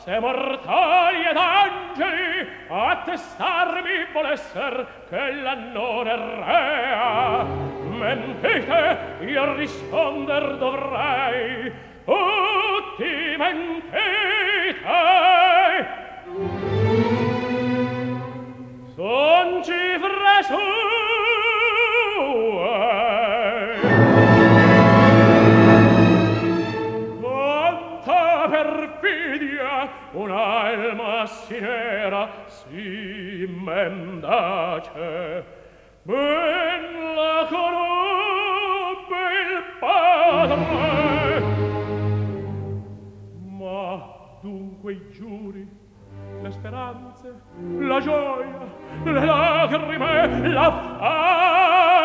se mortali ed angeli attestarmi volesser che l'annore rea, mentite, io risponder dovrei, tutti mentite. Son cifre sue, perfidia, un'alma si nera, si mendace. Ben la conobbe il padre. Ma dunque i giuri, le speranze, la gioia, le lacrime, la